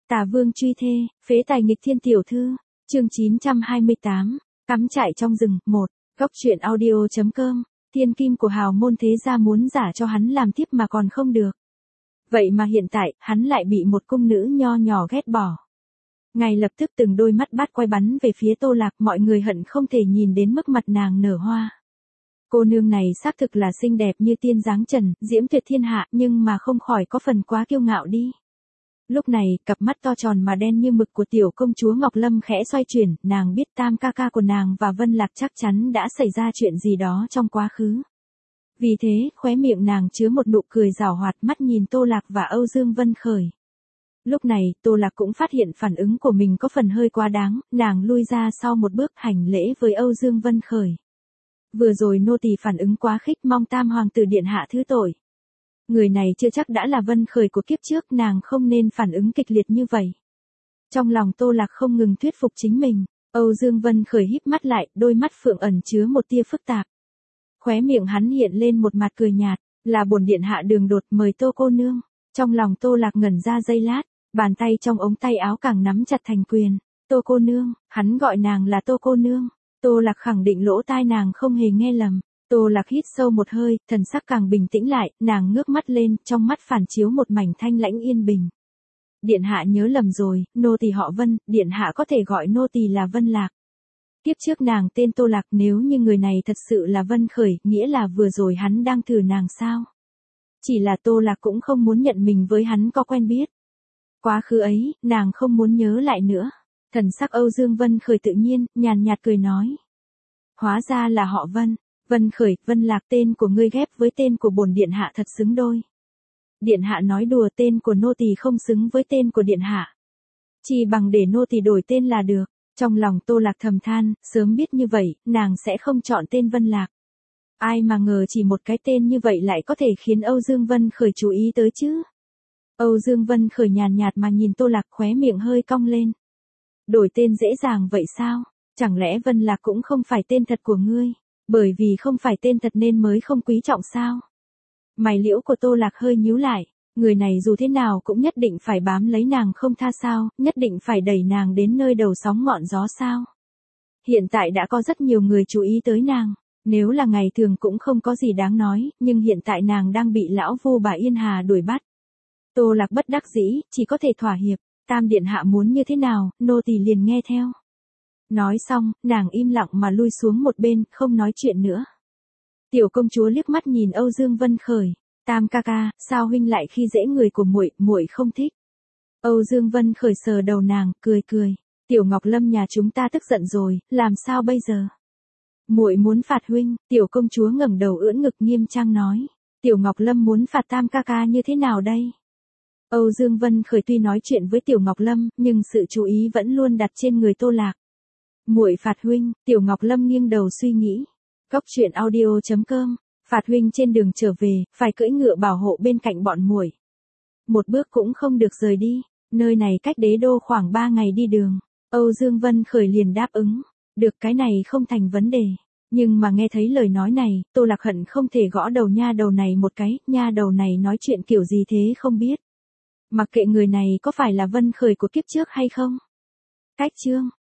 Tà vương truy thê, phế tài nghịch thiên tiểu thư, chương 928, cắm trại trong rừng, 1, góc truyện audio.com, thiên kim của hào môn thế gia muốn giả cho hắn làm tiếp mà còn không được. Vậy mà hiện tại, hắn lại bị một cung nữ nho nhỏ ghét bỏ. Ngay lập tức từng đôi mắt bát quay bắn về phía Tô Lạc, mọi người hận không thể nhìn đến mức mặt nàng nở hoa. Cô nương này xác thực là xinh đẹp như tiên dáng trần, diễm tuyệt thiên hạ, nhưng mà không khỏi có phần quá kiêu ngạo đi. Lúc này, cặp mắt to tròn mà đen như mực của tiểu công chúa Ngọc Lâm khẽ xoay chuyển, nàng biết Tam ca ca của nàng và Vân Lạc chắc chắn đã xảy ra chuyện gì đó trong quá khứ. Vì thế, khóe miệng nàng chứa một nụ cười giảo hoạt, mắt nhìn Tô Lạc và Âu Dương Vân Khởi. Lúc này, Tô Lạc cũng phát hiện phản ứng của mình có phần hơi quá đáng, nàng lui ra sau một bước hành lễ với Âu Dương Vân Khởi. Vừa rồi nô tỳ phản ứng quá khích, mong Tam hoàng tử điện hạ thứ tội. Người này chưa chắc đã là Vân Khởi của kiếp trước, nàng không nên phản ứng kịch liệt như vậy. Trong lòng Tô Lạc không ngừng thuyết phục chính mình, Âu Dương Vân Khởi híp mắt lại, đôi mắt phượng ẩn chứa một tia phức tạp. Khóe miệng hắn hiện lên một mặt cười nhạt, là bổn điện hạ đường đột mời Tô cô nương. Trong lòng Tô Lạc ngẩn ra giây lát, bàn tay trong ống tay áo càng nắm chặt thành quyền. Tô cô nương, hắn gọi nàng là Tô cô nương. Tô Lạc khẳng định lỗ tai nàng không hề nghe lầm. Tô Lạc hít sâu một hơi, thần sắc càng bình tĩnh lại, nàng ngước mắt lên, trong mắt phản chiếu một mảnh thanh lãnh yên bình. Điện hạ nhớ lầm rồi, nô tỳ họ Vân, điện hạ có thể gọi nô tỳ là Vân Lạc. Kiếp trước nàng tên Tô Lạc, nếu như người này thật sự là Vân Khởi, nghĩa là vừa rồi hắn đang thử nàng sao? Chỉ là Tô Lạc cũng không muốn nhận mình với hắn có quen biết. Quá khứ ấy, nàng không muốn nhớ lại nữa. Thần sắc Âu Dương Vân Khởi tự nhiên, nhàn nhạt cười nói. Hóa ra là họ Vân. Vân Khởi, Vân Lạc, tên của ngươi ghép với tên của bổn điện hạ thật xứng đôi. Điện hạ nói đùa, tên của nô tỳ không xứng với tên của điện hạ. Chỉ bằng để nô tỳ đổi tên là được. Trong lòng Tô Lạc thầm than, sớm biết như vậy, nàng sẽ không chọn tên Vân Lạc. Ai mà ngờ chỉ một cái tên như vậy lại có thể khiến Âu Dương Vân Khởi chú ý tới chứ. Âu Dương Vân Khởi nhàn nhạt mà nhìn Tô Lạc, khóe miệng hơi cong lên. Đổi tên dễ dàng vậy sao? Chẳng lẽ Vân Lạc cũng không phải tên thật của ngươi? Bởi vì không phải tên thật nên mới không quý trọng sao? Mày liễu của Tô Lạc hơi nhíu lại, người này dù thế nào cũng nhất định phải bám lấy nàng không tha sao, nhất định phải đẩy nàng đến nơi đầu sóng ngọn gió sao? Hiện tại đã có rất nhiều người chú ý tới nàng, nếu là ngày thường cũng không có gì đáng nói, nhưng hiện tại nàng đang bị lão Vu bà Yên Hà đuổi bắt. Tô Lạc bất đắc dĩ, chỉ có thể thỏa hiệp, Tam điện hạ muốn như thế nào, nô tỳ liền nghe theo. Nói xong, nàng im lặng mà lui xuống một bên, không nói chuyện nữa. Tiểu công chúa liếc mắt nhìn Âu Dương Vân Khởi, Tam ca ca, sao huynh lại khi dễ người của muội, muội không thích. Âu Dương Vân Khởi sờ đầu nàng, cười cười, Tiểu Ngọc Lâm nhà chúng ta tức giận rồi, làm sao bây giờ? Muội muốn phạt huynh, tiểu công chúa ngẩng đầu ưỡn ngực nghiêm trang nói, Tiểu Ngọc Lâm muốn phạt Tam ca ca như thế nào đây? Âu Dương Vân Khởi tuy nói chuyện với Tiểu Ngọc Lâm, nhưng sự chú ý vẫn luôn đặt trên người Tô Lạc. Muội phạt huynh, Tiểu Ngọc Lâm nghiêng đầu suy nghĩ. Góc truyện audio.com, phạt huynh trên đường trở về, phải cưỡi ngựa bảo hộ bên cạnh bọn muội. Một bước cũng không được rời đi, nơi này cách đế đô khoảng 3 ngày đi đường. Âu Dương Vân Khởi liền đáp ứng, được, cái này không thành vấn đề. Nhưng mà nghe thấy lời nói này, Tô Lạc hận không thể gõ đầu nha đầu này một cái, nha đầu này nói chuyện kiểu gì thế không biết. Mặc kệ người này có phải là Vân Khởi của kiếp trước hay không. Cách chương